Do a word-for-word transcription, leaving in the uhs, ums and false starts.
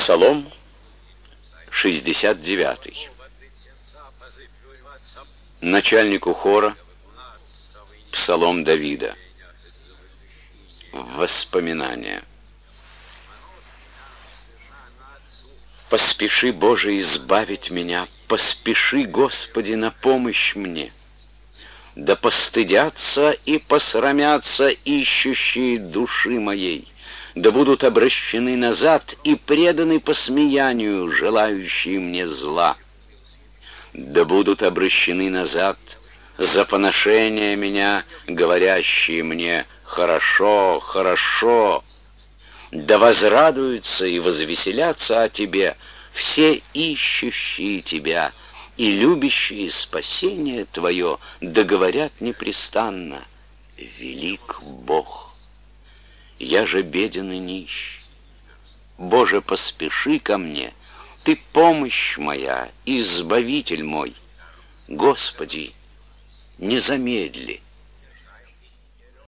Псалом шестьдесят девятый. Начальнику хора Псалом Давида. Воспоминания. Поспеши, Боже, избавить меня, поспеши, Господи, на помощь мне. Да постыдятся и посрамятся ищущие души моей, да будут обращены назад и преданы посмеянию, желающие мне зла. Да будут обращены назад за поношение меня, говорящие мне: хорошо, хорошо. Да возрадуются и возвеселятся о Тебе все ищущие Тебя и любящие спасение Твое, да говорят непрестанно: велик Бог. Я же беден и нищ. Боже, поспеши ко мне, Ты помощь моя, избавитель мой. Господи, не замедли.